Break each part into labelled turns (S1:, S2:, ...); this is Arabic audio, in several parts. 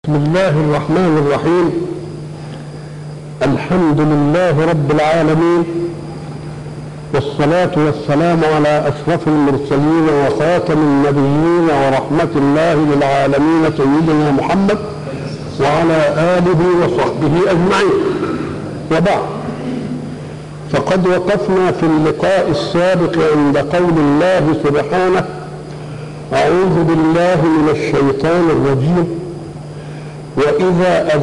S1: بسم الله الرحمن الرحيم. الحمد لله رب العالمين، والصلاة والسلام على أشرف المرسلين وخاتم النبيين ورحمة الله للعالمين سيدنا محمد وعلى آله وصحبه أجمعين. وبعد، فقد وقفنا في اللقاء السابق عند قول الله سبحانه: أعوذ بالله من الشيطان الرجيم. وإذا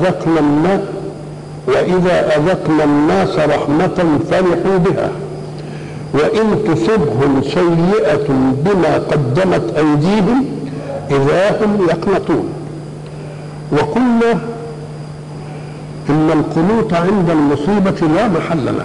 S1: أذقنا الناس رحمة فرحوا بها وإن تصبهم سيئة بما قدمت أيديهم إذا هم يقنطون. وقلنا إن القنوط عند المصيبة لا محل له،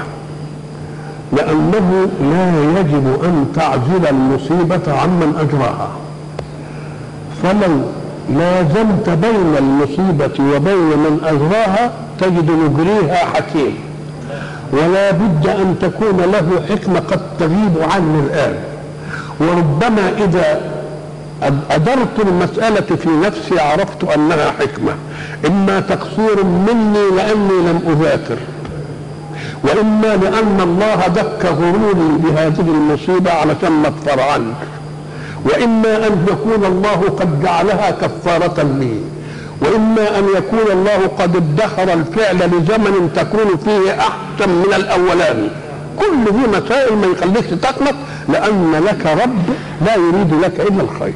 S1: لأنه لا يجب أن تعزل المصيبة عمن أجراها، فلو لازمت بين المصيبة وبين من أجراها تجد مجريها حكيم، ولا بد أن تكون له حكمة قد تغيب عني الآن. وربما إذا أدرت المسألة في نفسي عرفت أنها حكمة، إما تقصير مني لأني لم أذاكر، وإما لأن الله دك غروري بهذه المصيبة علشان ما اضطر عنك، وإما أن يكون الله قد جعلها كفارة لي، وإما أن يكون الله قد ادخر الفعل لزمن تكون فيه أحسن من الأولاني. كل دي مسائل ما يخليك تقنط، لأن لك رب لا يريد لك إلا الخير.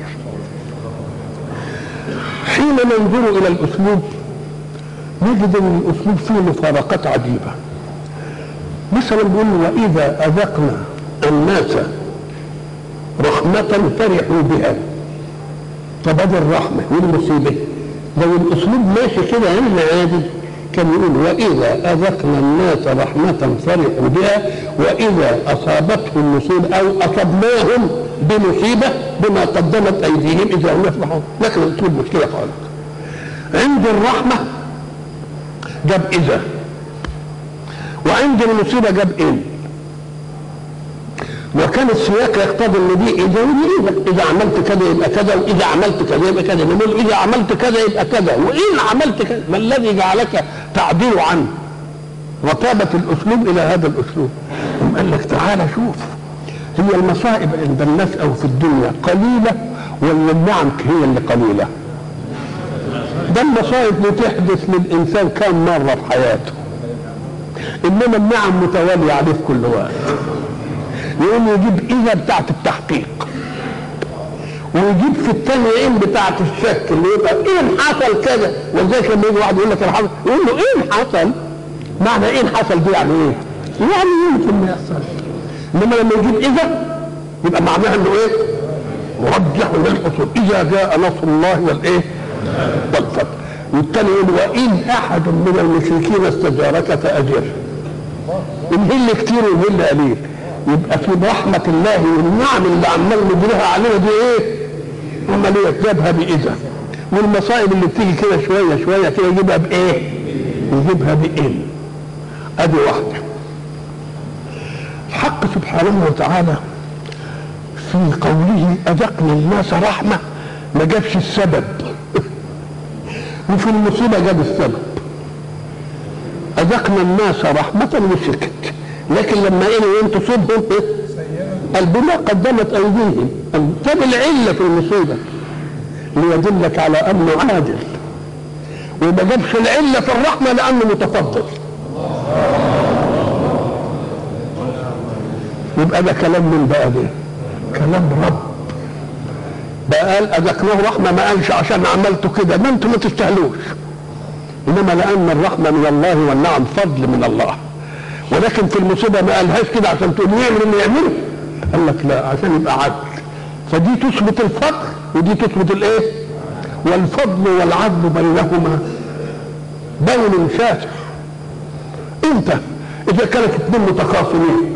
S1: حين ننظر إلى الأسلوب نجد أن الأسلوب فيه مفارقات عجيبة. مثلا بيقول: وإذا أذقنا الناس رحمة فرحوا بها. طب هذه الرحمة والمصيبة لو الأسلوب ماشي كده عندنا عادي كان يقول: وإذا أذقنا الناس رحمة فرحوا بها وإذا أصابتهم مصيبة أو أصبناهم بمصيبة بما قدمت أيديهم إذا هم يفرحون. لكن الأسلوب مش كده خالص. عند الرحمة جاب إذا، وعند المصيبة جاب إن، وكان السياق يقتضي ان دي اذا ودي اذا عملت كذا يبقى كذا، واذا عملت كذا يبقى كذا، نقول اذا عملت كذا يبقى كذا، وان عملت كذا. ما الذي جعلك تعديل عن رتابة الاسلوب الى هذا الاسلوب؟ قال لك: تعالى شوف، هي المصائب عند الناس او في الدنيا قليلة ولا النعم هي اللي قليلة؟ ده المصائب بتحدث للانسان كم مرة في حياته، انما النعم متوالية عليه في كل وقت. يقوم يجيب إذا بتاعت التحقيق، ويجيب في الثانية إن بتاعت الشك، اللي يبقى إن حصل كذا. ولذلك لما يجي واحد يقول لك الحصل، يقول له إن حصل، معنى إن حصل دي يعني إيه؟ يعني يمكن ما يحصلش. إنما لما يجيب إذا يبقى معناها إنه إيه؟ مرجح للحصول. إذا جاء نصر الله والإيه؟ والفتح. والثاني يقول: وإن أحد من المشركين استجارك فأجره. الهل كتير والهل قليل. يبقى في رحمة الله والنعم اللي عمال نجريها علينا دي ايه؟ عملية جابها بإذا. والمصائب اللي بتيجي كده شوية شوية كده يجيبها بإيه؟ يجيبها بإن. أدي واحدة. الحق سبحانه وتعالى في قوله أذقنا الناس رحمة ما جابش السبب وفي المصيبة جاب السبب. أذقنا الناس رحمة وسكت، لكن لما إن تصيبهم قال بما قدمت أيديهم. طب العلة في المصيبة ليدلك على أنه عادل، وما جابش العلة في الرحمة لأنه متفضل. يبقى ده كلام من بقى ده؟ كلام رب. بقى قال أذقناه رحمة، ما قالش عشان عملته كده، ما انتم ما تستاهلوش، إنما لأن الرحمة من الله والنعم فضل من الله. ولكن في المصيبة ما قالهاش كده عشان تقول يعمل اللي يعمله، قال لك لا، عشان يبقى عدل. فدي تثبت الفضل ودي تثبت الايه؟ والفضل والعدل بينهما بين شاسع. انت اذا كانت اثنين متخاصمين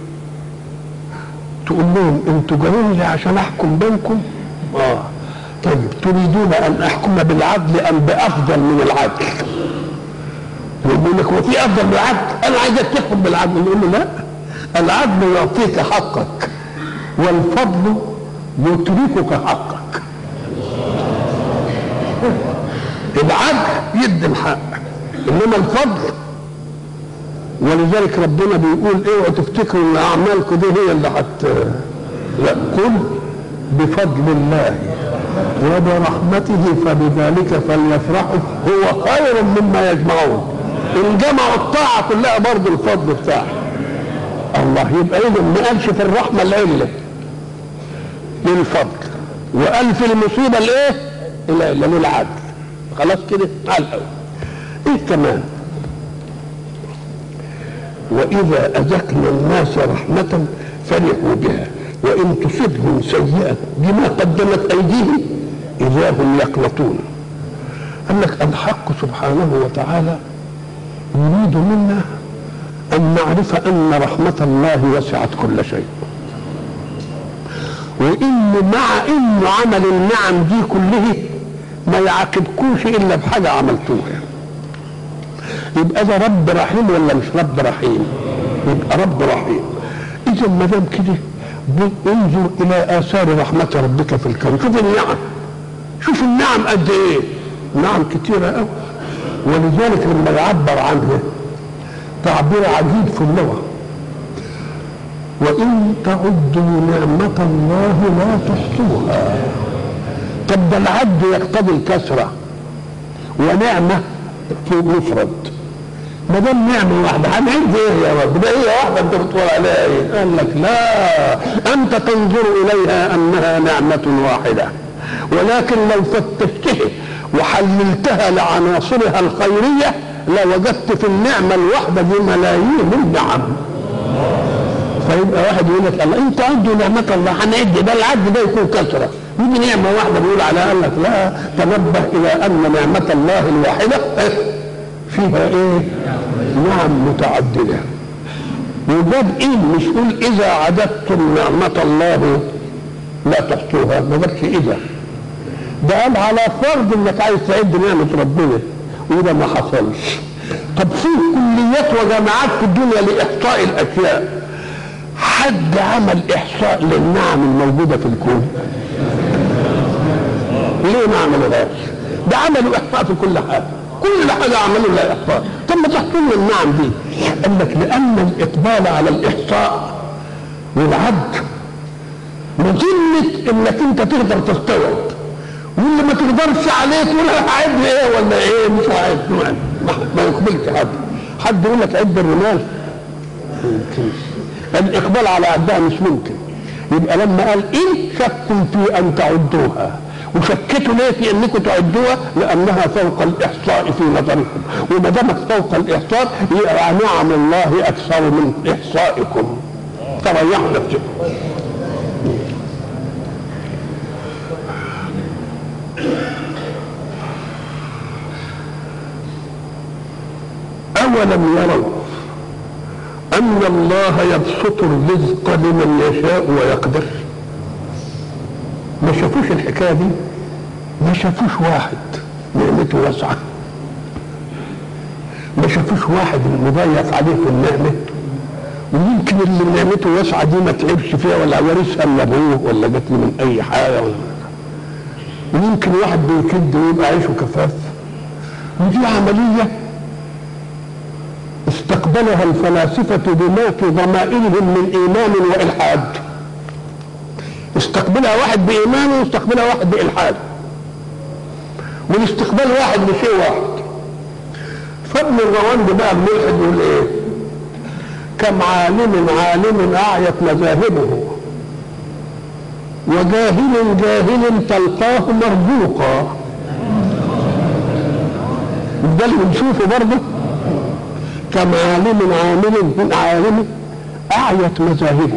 S1: تقول لهم: انتوا جايين لي عشان احكم بينكم؟ طيب تريدون ان احكم بالعدل ام بافضل من العدل؟ يقول لك: هو في افضل من العدل؟ انا عايزك تحكم بالعدل. نقول له: لا، العدل يعطيك حقك والفضل يتركك حقك. العدل يدي الحق، انما الفضل. ولذلك ربنا بيقول اوعوا تفتكروا ان اعمالكم دي هي اللي لا، قل بفضل الله وبرحمته فبذلك فليفرحوا هو خير مما يجمعون. ان جمعوا الطاعه كلها برضه الفضل بتاعه الله. يبقى اذا ما قالش في الرحمه الا للفضل، وقال في المصيبه الايه؟ الا للعدل. خلاص كده على الاول. ايه كمان؟ واذا اذقنا الناس رحمه فرحوا بها وان تصبهم سيئه بما قدمت ايديهم اذا هم يقنطون. قال لك الحق سبحانه وتعالى يريد منا ان نعرف ان رحمه الله وسعت كل شيء، وان مع انه عمل النعم دي كله ما يعاقبكوش الا بحاجه عملتوها. يبقى ده رب رحيم ولا مش رب رحيم؟ يبقى رب رحيم. اذا ما دام كده انظر الى اثار رحمه ربك في الكون. شوف النعم، شوف النعم قد ايه، نعم كتيره قوي. ولذلك لما يعبر عنها تعبير عجيب في اللغه، وان تعدوا نعمه الله لا تحصوها. طب ده العد يقتضي الكسره، ونعمه في مفرد. ما دام نعمه واحده هنعد ايه يا رب؟ ده هي واحده انت بتقول عليها ايه؟ قال لك لا، انت تنظر اليها انها نعمه واحده، ولكن لو فتشتها وحللتها لعناصرها الخيريه لوجدت في النعمه الواحده دي ملايين النعم. فيبقى واحد يقول لك الله انت عدوا نعمه الله هنعد، ده العد ده يكون كثره، يجي نعمه واحده بيقول عليها. قال لك لا، تنبه الى ان نعمه الله الواحده فيها ايه؟ نعم متعدده. وجاب ايه؟ مش قول اذا عددتم نعمه الله لا تحصوها، ما جابش اذا، ده قال على فرض انك عايز تعد نعمه ربنا، وده ما حصلش. طب في كليات وجامعات في الدنيا لاحصاء الاشياء، حد عمل احصاء للنعم الموجوده في الكون؟ ليه ما عملوهاش؟ ده عملوا احصاء في كل حاجه، كل حاجه عملوا لها احصاء. طب ما تحصوا لنا النعم دي؟ قال لك لان الاقبال على الاحصاء والعد مظنه انك انت تقدر تستوعب، واللي ما تقدرش عليه تقول هعد ايه ولا ايه؟ مش هعد. ما يقبلش حد يقول لك عد الرمال، ما يمكنش. الاقبال على عدها مش ممكن. يبقى لما قال ان شكوا في ان تعدوها، وشكتوا ليه في انكم تعدوها؟ لانها فوق الاحصاء في نظركم، وما دامت فوق الاحصاء يبقى نعم الله اكثر من احصائكم. تريحوا نفسكم. أولم يروا أن الله يبسط الرزق لمن يشاء ويقدر؟ ما شافوش الحكاية دي؟ ما شافوش واحد نعمته واسعة؟ ما شافوش واحد المضيق عليه في النعمة؟ ويمكن اللي نعمته واسعة دي ما تعبش فيها ولا ورثها من أبوه ولا جت من أي حاجة ويمكن واحد بيكد ويبقى عيشه كفاف. ودي عملية استقبلها الفلاسفة بما في ضمائرهم من إيمان وإلحاد. استقبلها واحد بإيمان واستقبلها واحد بإلحاد، والاستقبال واحد بشيء واحد. فابن الروند بقى الملحد يقول ايه؟ كم عالم أعيت مذاهبه وجاهل تلقاه مرزوقا. ده اللي بنشوفه برضه. كم عالم أعيت مذاهبه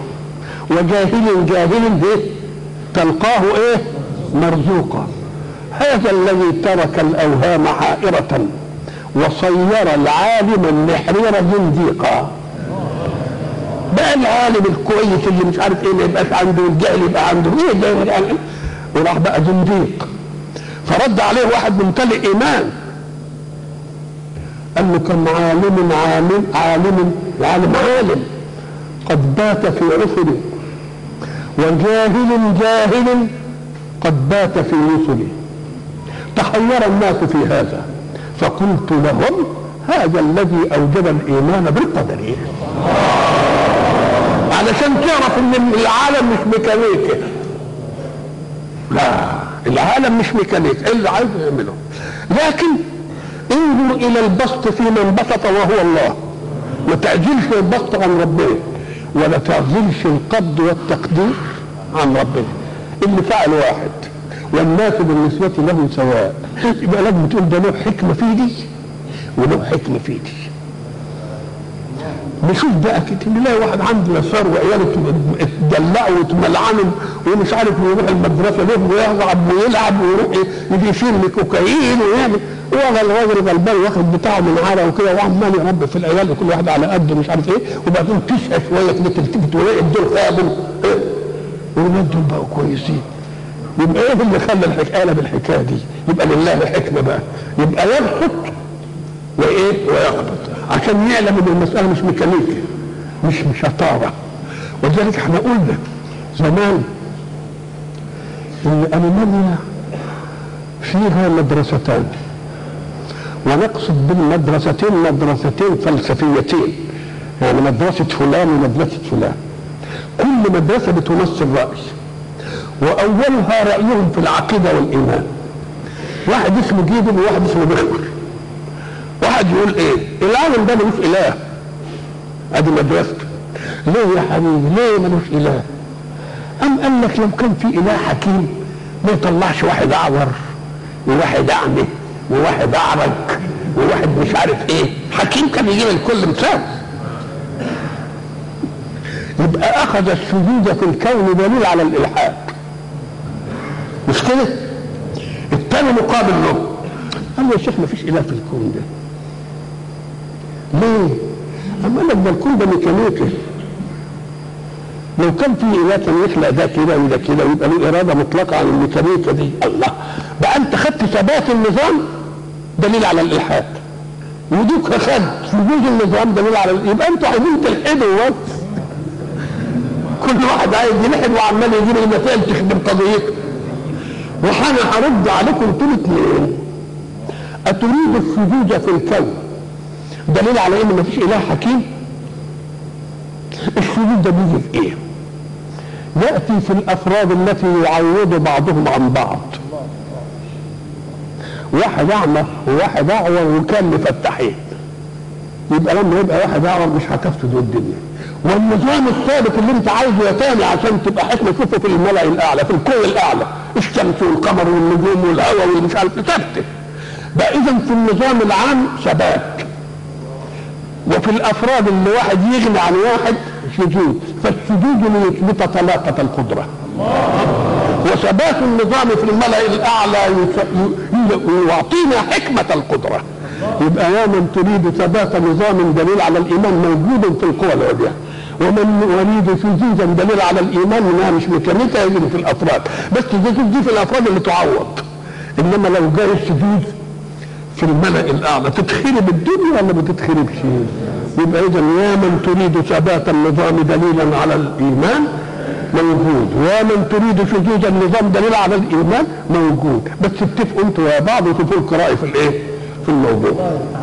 S1: وجاهل به تلقاه ايه؟ مرزوقا. هذا الذي ترك الأوهام حائرة وصير العالم النحرير زنديقا. بقى العالم الكويس اللي مش عارف ايه ما يبقاش عنده، الجهل يبقى عنده ايه ده، وراح بقى زنديق. فرد عليه واحد ممتلئ ايمان قال له كم عالم قد بات في عسره وجاهل قد بات في نسله. تحير الناس في هذا، فقلت لهم هذا الذي اوجب الايمان بالقدر، علشان تعرف ان العالم مش ميكانيكي. لا، العالم مش ميكانيكي، اللي عايز يعمله. لكن انظر الى البسط في من بسط وهو الله، ما تعجلش البسط عن ربنا، ولا تعجلش القبض والتقدير عن ربنا. اللي فعل واحد والناس بالنسبة له سواء، يبقى لازم تقول ده له حكمة في دي وله حكمة في دي. نشوف بقى كده نلاقي واحد عنده يسار وعياله يتدلعوا ويتملعنوا ومش عارف يروح المدرسة ليه ويلعب ويلعب ويروح يجي يشيل كوكايين ويعمل، ولا الراجل غلبان واخد بتاعه من عرق وكده وعمال يربي في العيال وكل واحد على قده مش عارف ايه، وبعدين تشقى شويه كده تلتفت ولاقي الدور خابل والولاد دول بقوا كويسين. يبقى ايه اللي خلى الحكايه بالحكايه دي؟ يبقى لله الحكمه بقى، يبقى يبسط وايه ويقبض عشان يعلم ان المساله مش ميكانيكي، مش شطاره. ولذلك احنا قلنا زمان ان المانيا فيها مدرستان، ونقصد بالمدرستين مدرستين فلسفيتين، يعني مدرسة فلان ومدرسة فلان، كل مدرسة بتمثل رأي، وأولها رأيهم في العقيدة والإيمان. واحد اسمه جيدل وواحد اسمه بخبر. واحد يقول ايه؟ العالم ده ملوش إله، ادي مدرسته. ليه يا حبيبي؟ ليه ملوش إله؟ أم قال لك لو كان في إله حكيم ما يطلعش واحد أعور وواحد أعمى وواحد أعرج وواحد مش عارف ايه، حكيم كان يجيب الكل مثال. يبقى اخذ السجود في الكون دليل على الالحاد، مش كده؟ الثاني مقابل له قال له يا شيخ ما فيش اله في الكون ده. ليه؟ اما قال لك ده الكون ده ميكانيكي، لو كان في اله كان يخلق ده كده وده كده ويبقى له اراده مطلقه عن الميكانيكا دي. الله، بقى انت خدت ثبات النظام دليل على الالحاد، ودوك خد وجود النظام دليل على يبقى انتوا عايزين تلحدوا بس. كل واحد عايز يلحد وعمال يجيب المسائل تخدم قضيته. وانا هرد عليكم انتوا الاثنين، اتريد السجود في الكون دليل على ان مفيش اله حكيم؟ السجود ده بيجي في ايه؟ ياتي في الافراد التي يعوض بعضهم عن بعض. واحد اعمى وواحد اعور وكان مفتحين، يبقى لما يبقى واحد اعور مش هتفسد الدنيا. والنظام الثابت اللي انت عايزه يا تاني عشان تبقى حكمه تشوفه في الملأ الاعلى، في الكون الاعلى، الشمس والقمر والنجوم والهواء والمش عارف ثابته. بقى اذا في النظام العام ثبات، وفي الافراد اللي واحد يغني عن واحد سجود، فالسجود ليثبت طلاقه القدره. وثبات النظام في الملأ الأعلى يعطينا حكمة القدرة. يبقى يا من تريد ثبات نظام دليل على الإيمان موجود في القوى العليا، ومن يريد سجودا دليل على الإيمان انها مش ميكانيكا يجري في الأفراد، بس السجود دي في الأفراد اللي تعوض. إنما لو جاي السجود في الملأ الأعلى تتخرب الدنيا ولا ما تتخربش؟ يبقى إذا يا من تريد ثبات النظام دليلا على الإيمان موجود، ومن تريد شذوذ النظام دليل على الايمان موجود، بس اتفقوا انتوا يا بعض وتشوفوا القراءه في الايه؟ في الموضوع.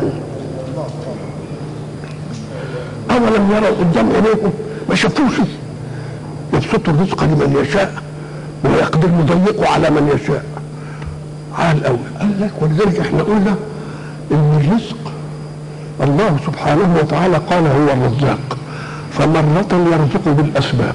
S1: اولم يروا قدام عينيهم ما شافوش يبسط الرزق لمن يشاء ويقدر يضيقه على من يشاء. على الاول قال لك، ولذلك احنا قلنا ان الرزق الله سبحانه وتعالى قال هو الرزاق، فمرة يرزق بالاسباب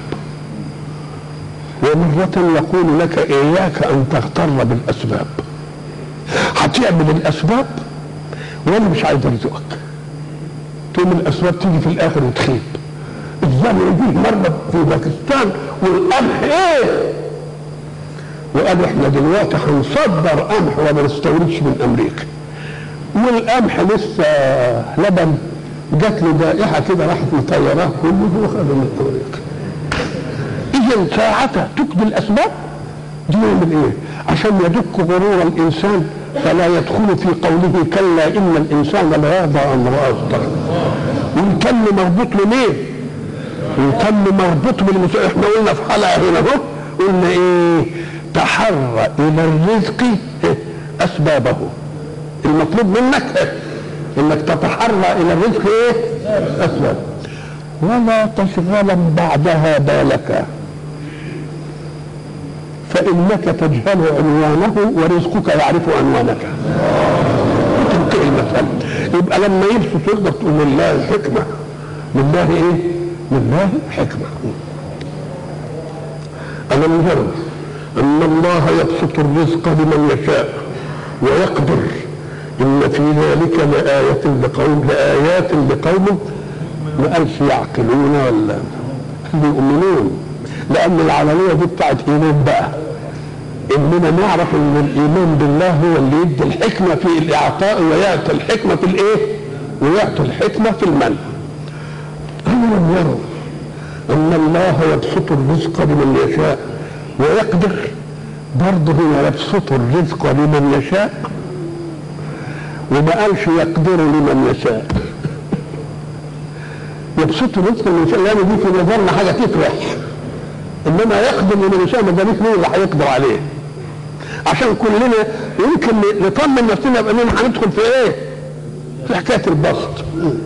S1: ومرة يقول لك إياك أن تغتر بالأسباب. هتعمل الأسباب وأنا مش عايز أرزقك، تقوم الأسباب تيجي في الآخر وتخيب. الزمن يجي مرة في باكستان والقمح إيه؟ وقال إحنا دلوقتي هنصدر قمح وما نستوردش من أمريكا، والقمح لسه لبن جات له جائحة كده راحت مطيراه كله وخده من أمريكا. إذا ساعتها تقضي الأسباب دي يعمل إيه؟ عشان يدك غرور الإنسان فلا يدخل في قوله كلا إن الإنسان لا يرضى أن رآه استغنى. والكم مربوط لمين؟ والكم مربوط بالمسؤول. إحنا قلنا في حلقة هنا أهو قلنا إيه؟ تحرى إلى الرزق اسبابه. المطلوب منك انك تتحرى الى الرزق ايه؟ اسباب. ولا تشغلا بعدها بالك فانك تجهل عنوانه ورزقك يعرف عنوانك. تنتهي المسألة. يبقى لما يبسط تقدر تقول لله الحكمة، لله ايه؟ لله حكمة. ألم يروا أن الله يبسط الرزق لمن يشاء ويقدر إن في ذلك لآيات لقوم ما قالش يعقلون ولا يؤمنون، لأن العملية دي بتاعت إيمان بقى، إننا نعرف إن الإيمان بالله هو اللي يدي الحكمة في الإعطاء ويعطي الحكمة في الإيه؟ ويعطي الحكمة في المنع. ألم يروا أن الله يبسط الرزق لمن يشاء ويقدر؟ برضه هو يبسط الرزق لمن يشاء وما قالش يقدر لمن يشاء. يبسط الرزق لمن يشاء لأن دي في نظرنا حاجة تفرح، إنما يقدر لمن يشاء ما دامش مين اللي هيقدر عليه، عشان كلنا يمكن نطمن نفسنا بأننا هندخل في إيه؟ في حكاية البسط.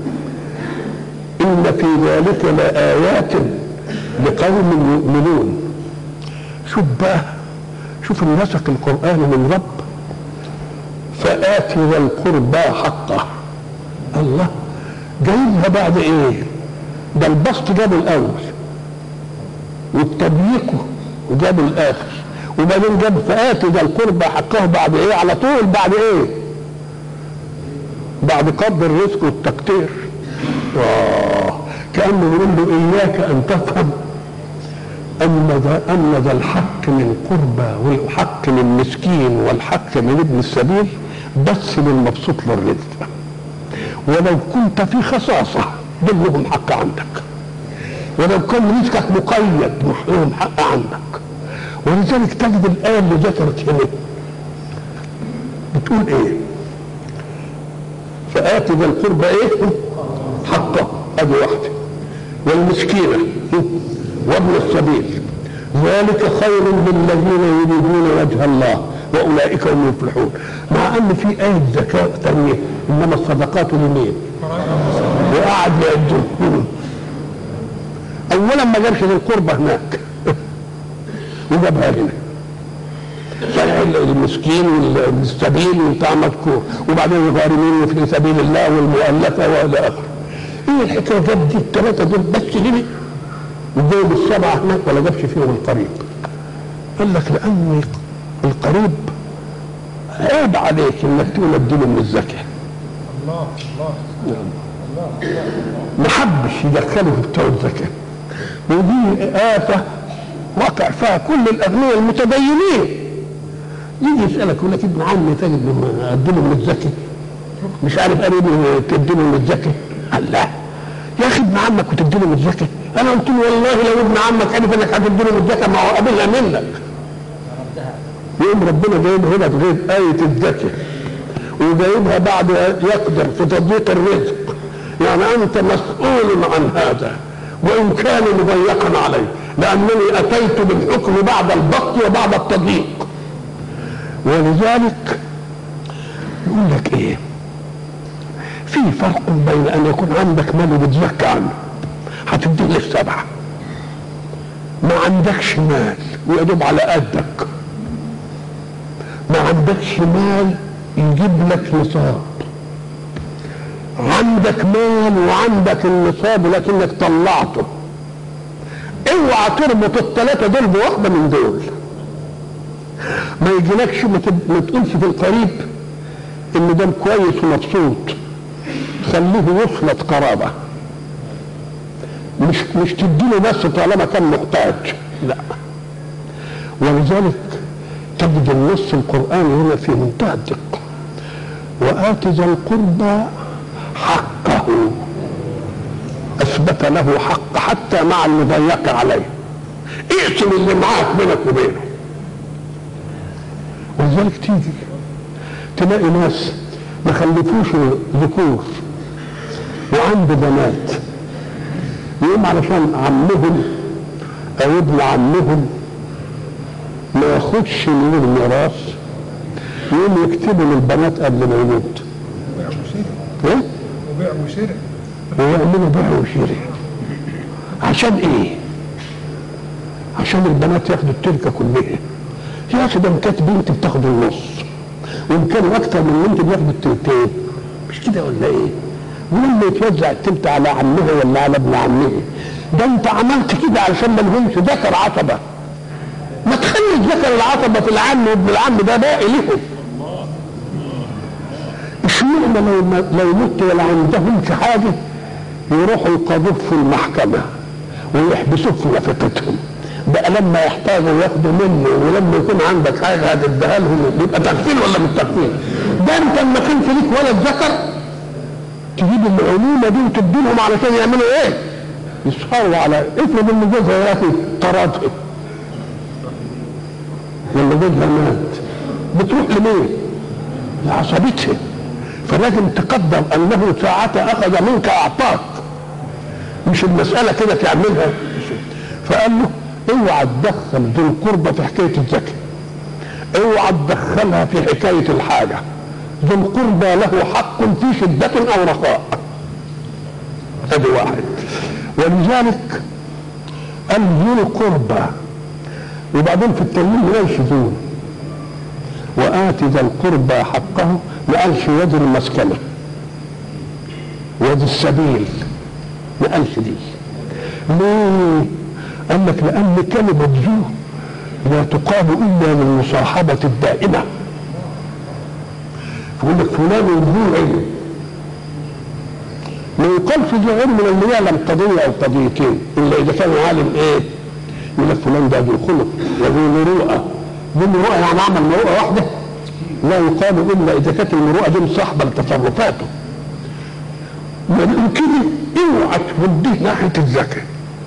S1: إن في ذلك لآيات لقوم يؤمنون. شوف بقى، شوف النسق القرآني من رب فآت ذا القربى حقه. الله جايبها بعد ايه؟ ده البسط جابه الاول والتضييق وجابه الاخر، وبعدين جاب فآت ذا القربى حقه بعد ايه؟ على طول بعد ايه؟ بعد قبض الرزق والتقدير. كأنه يقول له إياك أن تفهم أن ذا الحق من قربى والحق من مسكين والحق من ابن السبيل بس للمبسوط للرزق، ولو كنت في خصاصة دول لهم حق عندك، ولو كان رزقك مقيد لهم حق عندك. ولذلك تجد الآية اللي ذكرت هنا بتقول إيه؟ فآت ذا القربى إيه؟ حقه، أدي واحدة، والمسكينة وابن السبيل ذلك خير للذين يريدون وجه الله واولئك هم المفلحون. مع ان في آية زكاة ثانية انما الصدقات لمين؟ وقعد يعدهم. اولا ما جابش للقربة هناك وجابها هنا، صحيح المسكين والسبيل وبتاع مذكور، وبعدين الغارمين وفي سبيل الله والمؤلفة والى اخره. ايه الحكاية جاب دي الثلاثة دول بس هنا وجايب السبعة هناك ولا جابش فيهم القريب؟ قال لك لأن القريب عيب عليك انك تقول اديله من الزكاة. الله ما حبش يدخله في بتوع الزكاة، ودي آفة وقع فيها كل الأغنياء المتدينين. يجي يسألك يقول لك ابن عمي تجد اديله من الزكاة، مش عارف قريب تديله من الزكاة. قال لا يا اخي ابن عمك وتديله من الزكاة. انا قلت له والله لو ابن عمك عرف انك هتديله من الزكاة ما هو قابلها منك. يقوم ربنا جايبها هنا بغير آية الزكاة وجايبها بعد يقدر في تضييق الرزق، يعني انت مسؤول عن هذا وان كان مضيقا عليه، لانني اتيت بالحكم بعد البسط وبعد التضييق. ولذلك يقول لك ايه؟ في فرق بين ان يكون عندك مال وبتزكى عنه هتديه للسبعة، ما عندكش مال ويدوب على قدك، ما عندكش مال يجيب لك نصاب، عندك مال وعندك النصاب لكنك طلعته. اوعى تربط الثلاثة دول بواحدة من دول. ما يجيلكش ما تقولش في القريب ان ده كويس ومبسوط خليه يفلت قرابة، مش تديله بس طالما كان محتاج، لا. ولذلك تجد النص القرآني هنا في منتهى الدقة. وآت ذا القربى حقه، أثبت له حق حتى مع المضيق عليه، اقسم اللي معاك بينك وبينه. ولذلك تيجي تلاقي ناس ما خلفوش ذكور وعنده بنات، يقوم علشان عمهم او ابن عمهم ما ياخدش من الميراث يقوم يكتبوا للبنات قبل ما يموت.
S2: وبيع وشراء.
S1: ويعملوا بيع وشراء. عشان ايه؟ عشان البنات ياخدوا التركه كلها. يا اخي ده ان كانت بنت بتاخد النص، وان كانوا اكثر من بنت بياخدوا التلتين، مش كده ولا ايه؟ ولما يتوزع التلت على عمها ولا على ابن عمها، ده انت عملت كده علشان ما لهمش ذكر عصبه. ما تخلي ذكر العصبه في العم وابن العم ده باقي لهم. اشمعنى لو مت ولا عندهمش حاجه يروحوا يقاضوك في المحكمه ويحبسوك في نفقتهم؟ بقى لما يحتاجوا ياخدوا منه، ولما يكون عندك حاجه هتديها لهم يبقى تكفير ولا مش تكفير؟ ده انت ما كانش ليك ولد ذكر تجيب العمومه دي وتدي لهم علشان يعملوا ايه؟ يسهروا على افرض ان جوزها يا اخي طردها ولا جوزها مات، بتروح لمين؟ لعصبتها. فلازم تقدر انه ساعة اخذ منك اعطاك، مش المسألة كده تعملها. فقال له اوعى تدخل ذو القربى في حكاية الزكاة، اوعى تدخلها في حكاية الحاجة. ذو القربى له حق في شدة او رخاء، ادي واحد. ولذلك قال ذو القربى، وبعدين في التنوين ما قالش ذو، وآت ذا القربى حقه، ما قالش يد المسكنة ويد السبيل، ما قالش دي. ليه؟ قال لك لأن كلمة ذو لا تقال إلا للمصاحبة الدائمة. يقول لك فلان ذو علم، ما يقالش ذو علم لأنه يعلم قضية أو قضيتين إلا إذا كان عالم إيه؟ يقول لك فلان ده ذو خلق وذو مروءة. ذو مروءة يعني عمل مروءة واحدة؟ لا يقال إلا إذا كانت المروءة دي مصاحبة لتصرفاته. كده اوعى توديه ناحية الزكاة،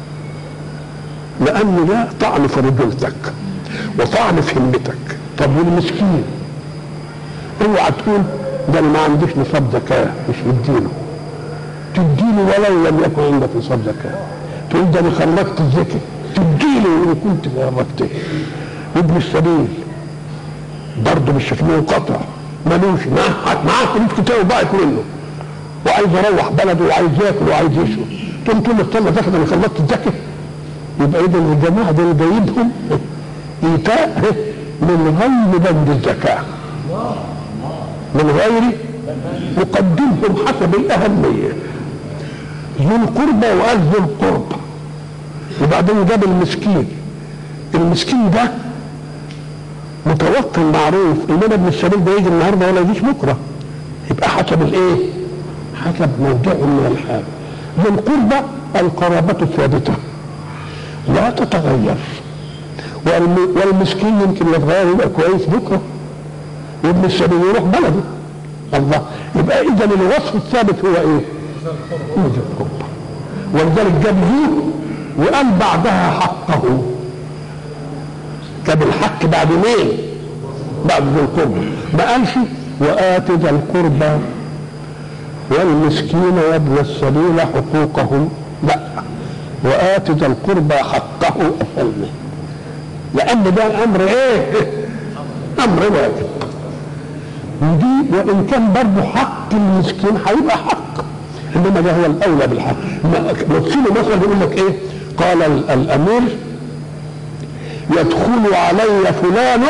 S1: لأن ده طعن في رجولتك وطعن في همتك. طب والمسكين اوعى تقول ده ما عنديش نصاب زكاة مش مديله، تديله ولو لم يكن عندك نصاب زكاة. تقول ده انا خرجت الزكاة، تديله وان كنت خرجته. ابن السبيل برضه مش منقطع، ملوش معاه فلوس كتير وضاعت منه وعايز يروح بلده وعايز ياكل وعايز يشرب، تقول له استنى تاخد انا خلصت الزكاه. يبقى اذا الجماعه دول جايبهم ايتاء من غير بند الزكاه، من غير يقدمهم حسب الاهميه. ذو القربى وقال ذو القربى، وبعدين جاب المسكين. المسكين ده متوكل معروف، انما ابن السبيل ده يجي النهارده ولا يجيش بكره، يبقى حسب الايه؟ حسب موضعه من الحال. ذو القربى القرابة الثابتة لا تتغير، والمسكين يمكن يتغير يبقى كويس بكره، وابن السبيل يروح بلده. الله، يبقى اذا الوصف الثابت هو ايه؟ ذو القربى. ولذلك جاب ذو وقال بعدها حقه، جاب الحق بعد مين؟ بعد ذو القربى. ما قالش وآت ذا القربى والمسكين وابن السبيل حقوقهم، لا، وآت ذا القربى حقه أفهمه، لأن ده أمر إيه؟ أمر واجب. ودي وإن كان برضه حق المسكين هيبقى حق، إنما ده هو الأولى بالحق. نفسه مثلا يقول لك إيه؟ قال الأمير يدخل علي فلان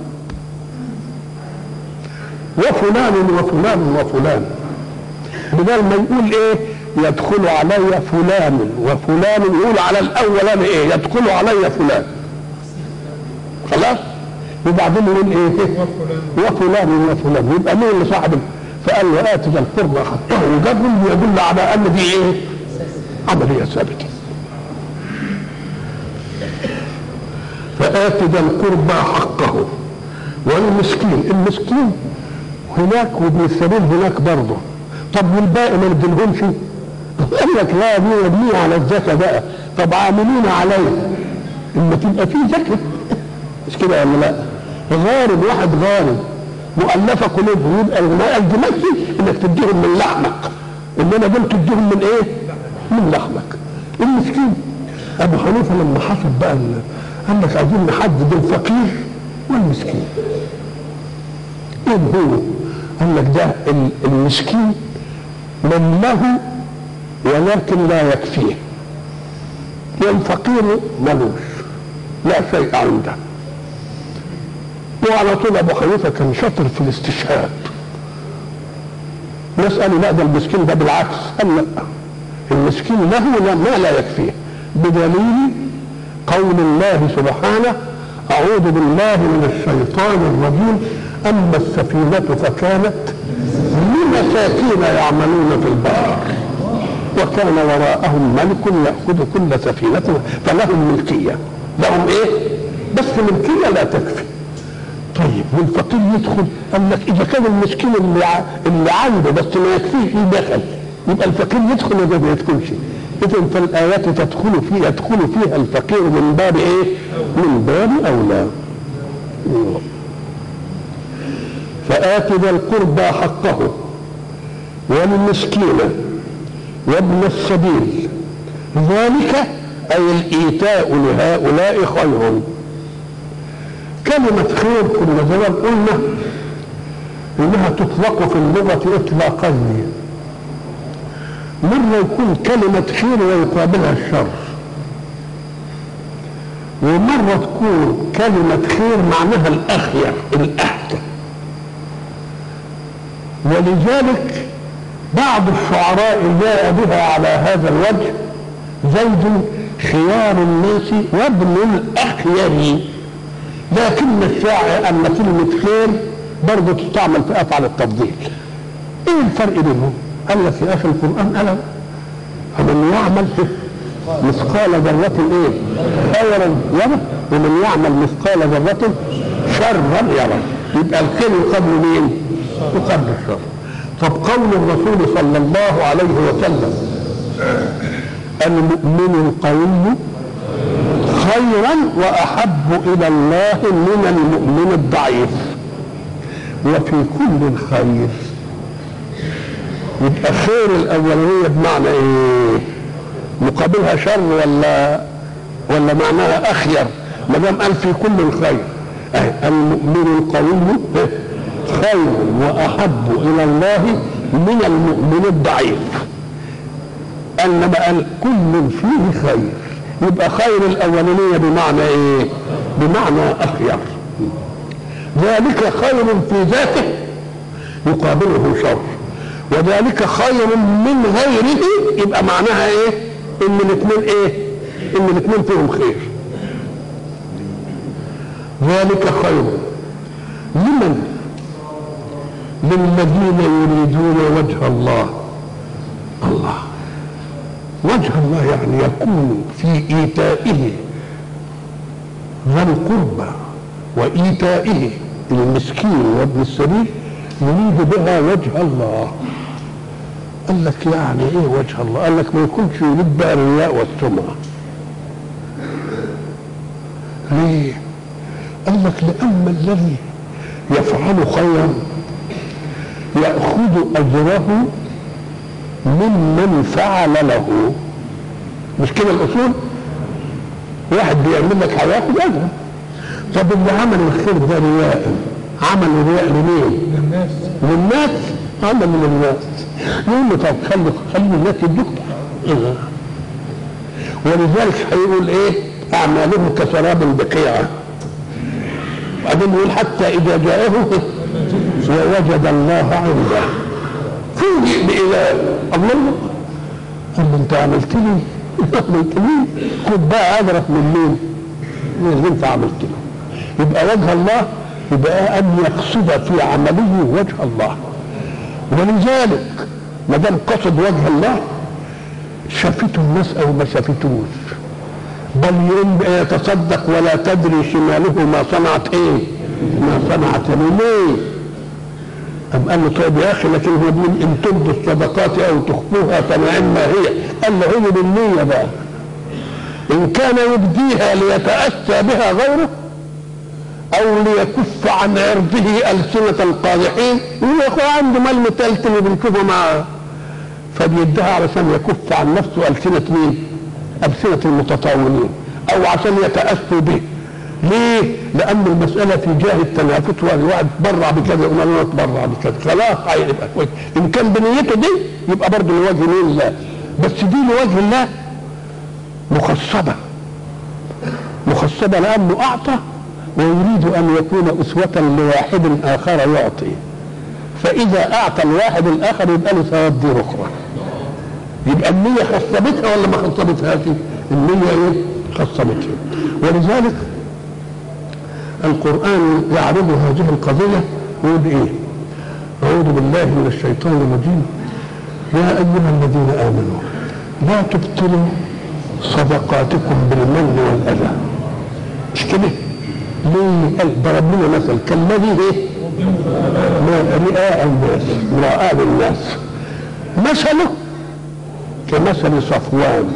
S1: وفلان وفلان وفلان، بدل ما يقول ايه يدخل علي فلان وفلان، يقول على الاولاني ايه يدخل علي فلان، خلاص. وبعدين يقول ايه وفلان وفلان، يبقى مين اللي صاحب؟ فقال له آت ذا القربى حقه، وجابهم يدل على ان دي ايه؟ عمليه ثابته. فآت ذا القربى حقه والمسكين، المسكين هناك وابن السبيل هناك برضه. طب والباقي ما نديلهمش؟ قال لك لا، دي مبنيه على الزكاه بقى. طب عاملين عليه اما تبقى فيه زكاه، مش كده ولا لا؟ غارب، واحد غارب مؤلفه قلوبهم، يبقى ما الزمكش انك تديهم من لحمك، انما دول تديهم من ايه؟ من لحمك. المسكين ابو حنيفه لما حسب بقى قال لك عايزين نحدد الفقير والمسكين. ايه هو؟ قال لك ده المسكين من له ولكن لا يكفيه، الفقير ملوش لا شيء عنده. وعلى طول ابو حنيفه كان شاطر في الاستشهاد. ناس قالوا لا ده المسكين ده بالعكس، قال لا المسكين له ما لا يكفيه، بدليل قول الله سبحانه اعوذ بالله من الشيطان الرجيم اما السفينه فكانت لمساكين يعملون في البحر وكان وراءهم ملك ياخذ كل سفينه فلهم ملكيه، لهم ايه؟ بس ملكيه لا تكفي. طيب والفقير يدخل؟ قال لك اذا كان المسكين اللي عنده بس ما يكفيش دخل، يبقى الفقير يدخل ولا ما يدخلش؟ اذا فالايات يدخل فيها الفقير من باب ايه؟ من باب اولى. فآت ذا القربى حقه والمسكين وابن السبيل، ذلك اي الايتاء لهؤلاء خير. كلمة خير كنا زمان قلنا انها تطلق في اللغة اطلاقين، مرة يكون كلمة خير ويقابلها الشر، ومرة تكون كلمة خير معناها الأخير الأحسن. ولذلك بعض الشعراء جاء بها على هذا الوجه: زيد خيار الناس وابن الأخير. لكن الشاعر أن كلمة خير برضه تستعمل في أفعال التفضيل. إيه الفرق بينهم؟ قال لك في آخر القرآن قال فمن يعمل مثقال ذرة إيه؟ خيرا يرى، ومن يعمل مثقال ذرة شرا يرى. يبقى الخير يقابل مين؟ يقابل الشر. طب قول الرسول صلى الله عليه وسلم المؤمن القوي خيرا واحب الى الله من المؤمن الضعيف، وفي كل خير. يبقى خير الاولانيه بمعنى ايه؟ مقابلها شر ولا معناها اخير؟ ما دام قال في كل خير، المؤمن القوي خير واحب الى الله من المؤمن الضعيف. انما قال كل فيه خير، يبقى خير الاولانيه بمعنى ايه؟ بمعنى اخير. ذلك خير في ذاته يقابله شر، وذلك خير من غيره يبقى معناها ايه؟ ان الاثنين ايه؟ ان الاثنين فيهم خير. ذلك خير لمن؟ للذين يريدون وجه الله. الله وجه الله يعني يكون في إيتائه ذا القربى وإيتائه المسكين وابن السبيل يريد بها وجه الله. قال لك يعني ايه وجه الله؟ قال لك ما يكونش يريد بقى الرياء والسمعة. ليه؟ قال لك لأن الذي يفعل خيرا يأخذ أجره ممن فعل له. مش كده الأصول؟ واحد بيعمل لك هياخد أجره. طب اللي عمل الخير ده رياء، عمل الرياء لمين؟ للناس. عمل للناس. يقول له طب خلي الناس يدوك. ولذلك هيقول ايه؟ أعمالهم كسراب بقيعة. وبعدين يقول حتى إذا جاءه ووجد الله عنده فوجئ بإله. الله قال له أنت عملت لي خد بقى أجرك من مين؟ من اللي أنت عملت له. يبقى وجه الله يبقى أن يقصد في عمله وجه الله. ولذلك ما دام قصد وجه الله شافته الناس أو ما شافتوش، بل يتصدق ولا تدري شماله ما صنعت ايه؟ ما صنعت ليه؟ أم قال له طيب يا اخي لكن هو من ان تبدوا الصدقات او تخفوها فنعم ما هي. قال له هي بالنية بقى. ان كان يبديها ليتأسى بها غيره او ليكف عن عرضه ألسنة القادحين، يقول يا اخويا عنده مال متلتل وبنشوفه معاه، فبيديها علشان يكف عن نفسه ألسنة مين؟ ألسنة المتطاولين، أو عشان يتأسوا به. ليه؟ لأن المسألة في جاه التنافس، واحد تبرع بكذا يقول أنا أتبرع بكذا، خلاص هيبقى كويس. إن كان بنيته دي يبقى برضه لوجه مين؟ الله. بس دي لوجه الله مخصبة لأنه أعطى ويريد أن يكون أسوة لواحد آخر يعطي، فإذا أعطى الواحد الآخر يبقى له ثواب دي أخرى. يبقى النية خصبتها ولا ما خصبتهاش؟ النية إيه؟ خصبتها. ولذلك القرآن يعرض هذه القضية ويقول إيه؟ أعوذ بالله من الشيطان الرجيم. يا أيها الذين آمنوا لا تبطلوا صدقاتكم بالمن والأذى. مش كده؟ ليه؟ قال ضرب لنا مثل كالذي إيه؟ رئاء الناس، رئاء الناس، مثله كمثل صفوان.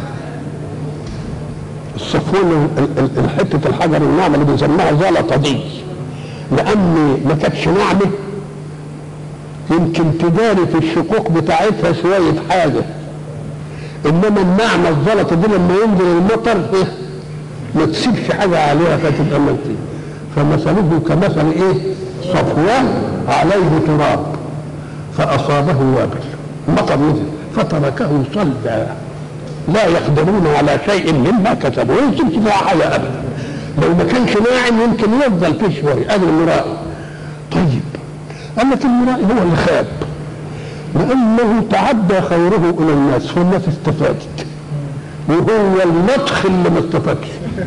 S1: الصفوان الحته الحجر الناعمه اللي بنسميها زلطه دي، لان ما كانتش ناعمه يمكن تداري في الشقوق بتاعتها شويه حاجه، انما الناعمه الزلطه دي لما ينزل المطر ما تسيبش حاجه عليها فتبقى ملتي. فمثله كمثل ايه؟ صفوان عليه تراب فاصابه وابل، المطر نزل فتركه صلدا لا يقدرون على شيء مما كسبوا، ويمسك فيها حاجه ابدا. لو ما كانش ناعم يمكن يفضل فيه شويه. ادي المرائي. طيب قال لك المرائي هو اللي خاب، لانه تعدى خيره الى الناس والناس استفادت، وهو المدخل اللي ما استفادش.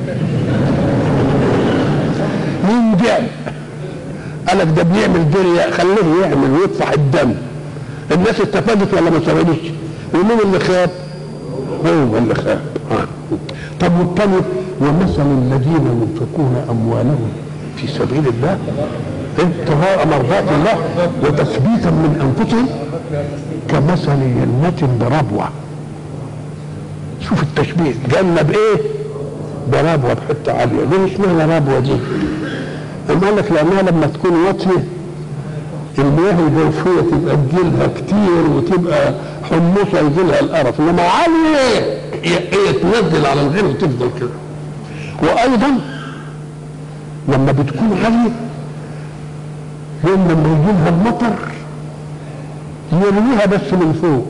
S1: مين جاب؟ قال لك ده بيعمل درية، خليه يعمل ويدفع الدم. الناس استفادت ولا ما استفادتش؟ ومين اللي خاب؟ هو اللي خاب. طب والثاني ومثل الذين ينفقون اموالهم في سبيل الله ابتغاء مرضات الله وتثبيتا من انفسهم كمثل جنة بربوة. شوف التشبيه، جنة بايه؟ بربوة بحته عاليه. ليه اسمها ربوة دي؟ اما قال لك لانها لما تكون واطيه المياه الجوفيه تبقى تجيلها كتير وتبقى حمصه يجيلها القرف، انما عاليه هي تنزل على الغير وتفضل كده. وايضا لما بتكون عاليه يوم لما يجيلها المطر يرويها بس من فوق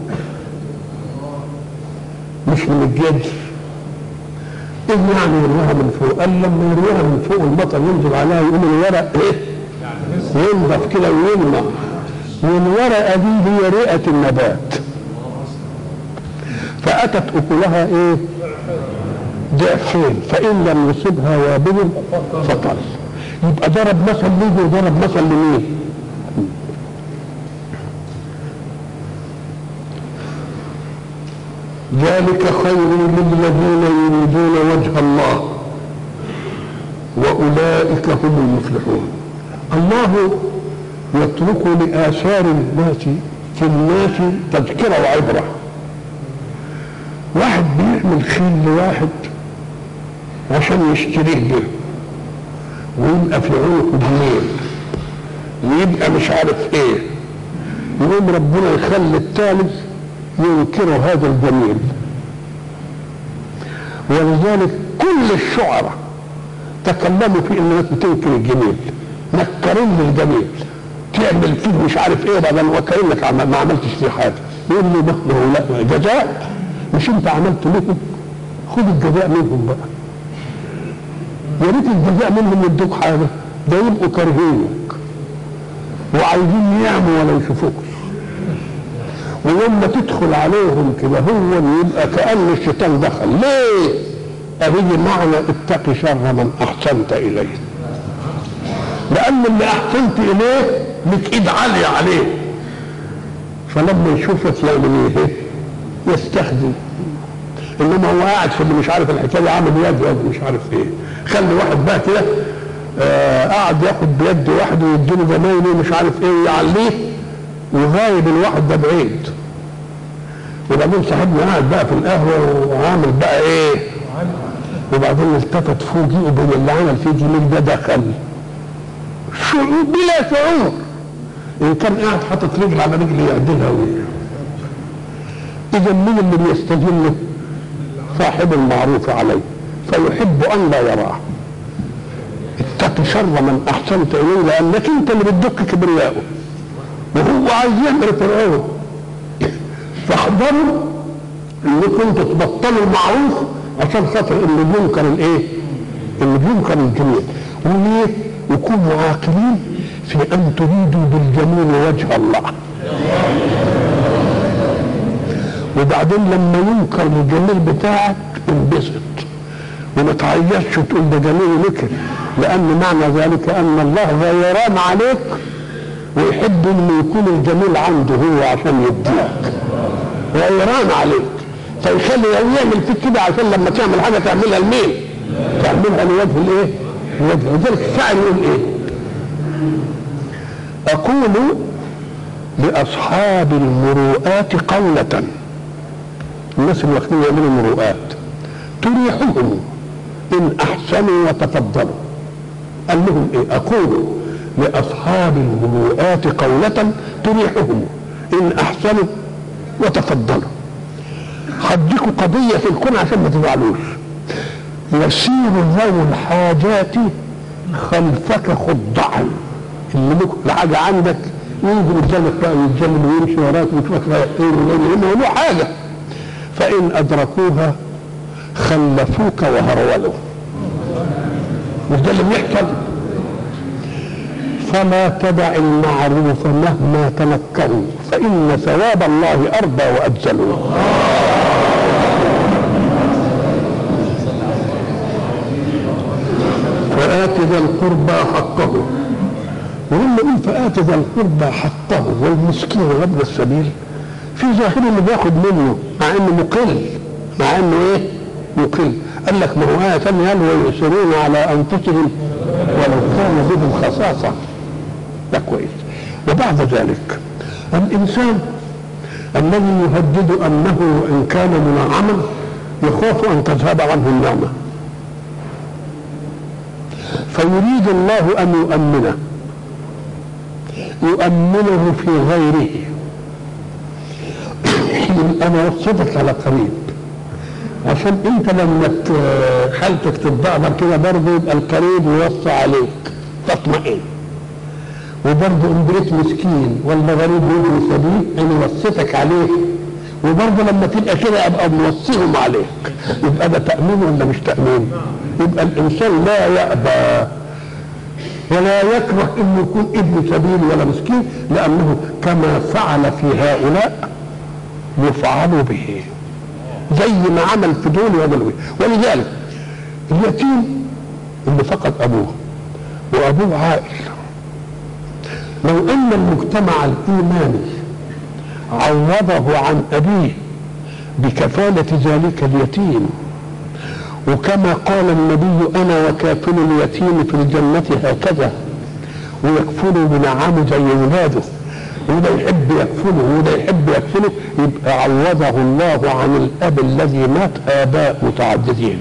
S1: مش من الجدر. ايه يعني يرويها من فوق؟ قال لما يرويها من فوق المطر ينزل عليها يقوم الورق ايه؟ ينضف كده ويلمع، والورقه دي هي رئه النبات، فاتت اكلها ايه؟ ضعفين، فان لم يصبها وابل فطل. يبقى ضرب مثل ليه وضرب مثل لمين؟ ذلك خير للذين يريدون وجه الله واولئك هم المفلحون. الله يترك لآثار الناس في الناس تذكرة وعبرة. واحد بيعمل خير لواحد عشان يشتريه به ويبقى في عنقه جميل ويبقى مش عارف ايه، يقوم ربنا يخلي الثالث ينكر هذا الجميل. ولذلك كل الشعراء تكلموا في ان الناس بتنكر الجميل، نكرين للجميل، تعمل فيه مش عارف ايه بدل وكانك ما عملتش فيه حاجه. يقول له لا جزاء، مش انت عملت لهم، خد الجزاء منهم بقى. يا ريت الجزاء منهم يدوك حاجه، ده يبقوا كارهينك وعايزين يعموا ولا يشوفوكش. ولما تدخل عليهم كده هو يبقى كأن الشيطان دخل. ليه؟ أهي معنى اتقي شر من أحسنت إليه، لأن اللي أحسنت إليه لك إيد عالية عليه، فلما يشوفك يعمل إيه؟ يستخدم. إنما هو قاعد في اللي مش عارف الحكاية عامل يد مش عارف إيه. خلي واحد بقى كده قاعد ياخد بيد واحد ويديله زمايله مش عارف إيه ويعليه، وغايب الواحد ده بعيد. وبعدين صاحبنا قاعد بقى في القهوة وعامل بقى إيه؟ وبعدين التفت فوقيه وبين اللي عمل فيه جميل ده دخل شعور بلا شعور. إن كان قاعد حاطط رجل على رجل يعدلها إذا مين اللي بيستجله؟ صاحب المعروف عليه فيحب أن لا يراه. اتق شر من احسنت اليه، لانك انت اللي بتدق كبرياءه وهو عايز يعمل فرعون. فاحذروا انكم تبطلوا المعروف عشان خاطر اللي بينكر الايه؟ اللي بينكر الجميل. وليه؟ وكونوا عاقلين في ان تريدوا بالجميل وجه الله. وبعدين لما ينكر الجميل بتاعك انبسط وما تعيشش وتقول ده جميل نكر، لان معنى ذلك ان الله غيران عليك ويحب انه يكون الجميل عنده هو عشان يديك، غيران عليك فيخلي يعمل فيك كده عشان لما تعمل حاجه تعملها لمين؟ تعملها لوجه الايه؟ لوجه. لذلك الشاعر يقول ايه؟ اقول لاصحاب المروءات قولة، الناس اللي واخدين يعملوا مروءات تريحهم ان احسنوا وتفضلوا. قال لهم ايه؟ اقول لاصحاب المروءات قولة تريحهم ان احسنوا وتفضلوا. هديكوا قضية في الكون عشان ما تزعلوش. يسير ذوي الحاجات خلفك خضعا، اللي لك الحاجة عندك ينزل قدامك بقى ويتجلل ويمشي وراك ويشوفك رايح فين لانه له حاجة، فإن أدركوها خلفوك وهرولوا. مش ده اللي بيحصل؟ فلا تدع المعروف مهما تنكروا فإن ثواب الله أربى وأجزل. فآت ذا القربى حقه، ولما يقول فآت ذا القربى حقه والمسكين وابن السبيل في ظاهر اللي بياخد منه مع انه مقل، مع انه ايه؟ مقل. قال لك ما هو آية ثانية قال ويؤثرون على أنفسهم ولو كان بهم خصاصة. ده كويس. وبعد ذلك الإنسان الذي يهدد أنه إن كان منعما يخاف أن تذهب عنه النعمة، فيريد الله أن يؤمنه في غيره. أنا وصفتك على قريب عشان أنت لما حالتك تتدهور كده برضه يبقى القريب يوصى عليك تطمئن. وبرضه ان بقيت مسكين ولا غريب وابن سبيل انا وصيتك عليه، وبرضه لما تبقى كده ابقى موصيهم عليك. يبقى ده تأمين ولا مش تأمين؟ يبقى الانسان لا يأبى ولا يكره انه يكون ابن سبيل ولا مسكين، لانه كما فعل في هؤلاء يفعل به، زي ما عمل في دول وعمل. ولذلك اليتيم اللي فقد ابوه وابوه عائل، لو ان المجتمع الايماني عوضه عن ابيه بكفالة ذلك اليتيم، وكما قال النبي انا وكافل اليتيم في الجنة هكذا، ويكفله بنعمه زي ولاده، وده يحب يكفله وده يحب يكفله، يبقى عوضه الله عن الاب الذي مات اباء متعددين.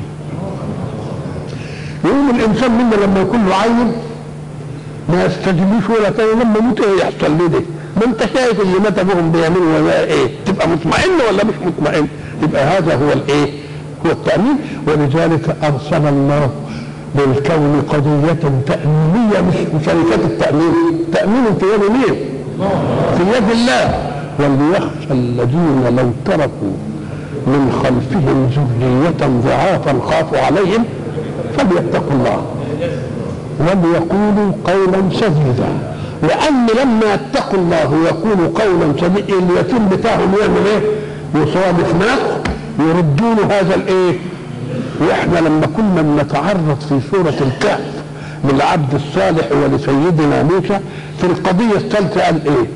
S1: يقوم الانسان منا لما يكون له عين ما يستجيبوش ولا كانوا لما يموت ايه يحصل له ده؟ ما انت شايف اللي مات ابوهم بيعملوا ولا ايه؟ تبقى مطمئن ولا مش مطمئن؟ يبقى هذا هو الايه؟ هو التأمين. ولذلك ارسل الله للكون قضية تأمينية مش شركات التأمين، تأمين في يد مين؟ في يد الله. وليخشى الذين لو تركوا من خلفهم ذرية ضعافا خافوا عليهم فليتقوا الله وليقولوا قولا سديدا. لأن لما يتقوا الله ويقولوا قولا سديدا اليتيم بتاعهم يعمل ايه؟ يصادف ناس يردون هذا الايه؟ واحنا لما كنا بنتعرض في سورة الكهف للعبد الصالح ولسيدنا موسى في القضية الثالثة قال ايه؟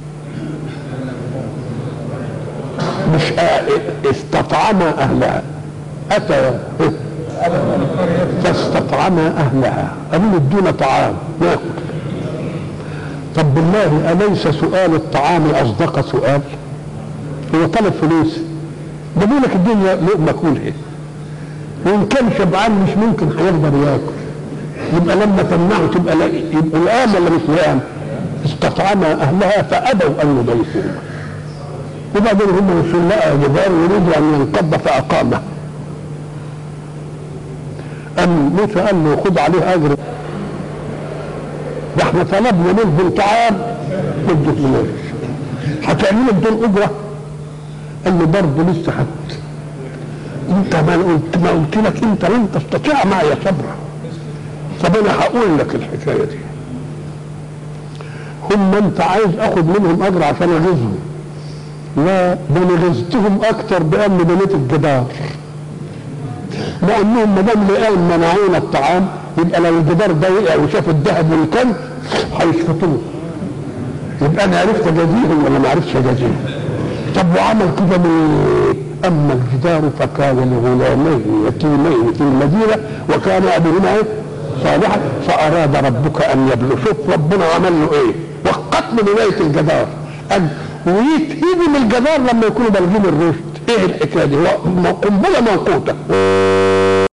S1: مش استطعما اهلها اتى فاستطعما اهلها قالوا ادونا طعام ناكل. طب بالله اليس سؤال الطعام اصدق سؤال؟ هو طلب فلوس ده بيقول لك الدنيا لقمه كلها، وان كان شبعان مش ممكن هيقدر ياكل، يبقى لما تمنعه تبقى يبقى لئام ولا مش لئام؟ استطعما اهلها فابوا ان يضيفوه. وبعدين هم وصلوا لقى جدار يريدوا ان ينقض فاقامه. أم موسى قال له خذ عليه أجر ده احنا طلبنا منهم طعام ما اديتهمش، هتعملوا بدون اجره؟ قال له برضه لسه انت ما قلت لك انت لن تستطيع معي صبرا. طب انا هقول لك الحكايه دي، هم انت عايز اخد منهم اجر عشان اغيظهم؟ لا، ده انا غزتهم اكتر بان بنيت الجدار، لانهم ما دام لقوا منعونا الطعام يبقى لو الجدار ده وقع وشافوا الذهب والكنز هيشفطوه، يبقى انا عرفت اجازيهم ولا ما عرفتش اجازيهم؟ طب وعمل كده ليه؟ اما الجدار فكان لغلامين يتيمين في المدينه وكان ابوهما ايه؟ صالحا فاراد ربك ان يبلغ. شوف ربنا عمل له ايه؟ وقت له بنايه الجدار ويتهدم الجدار لما يكونوا بالغين الرشد. ايه الحكايه دي؟ قنبله موقوته.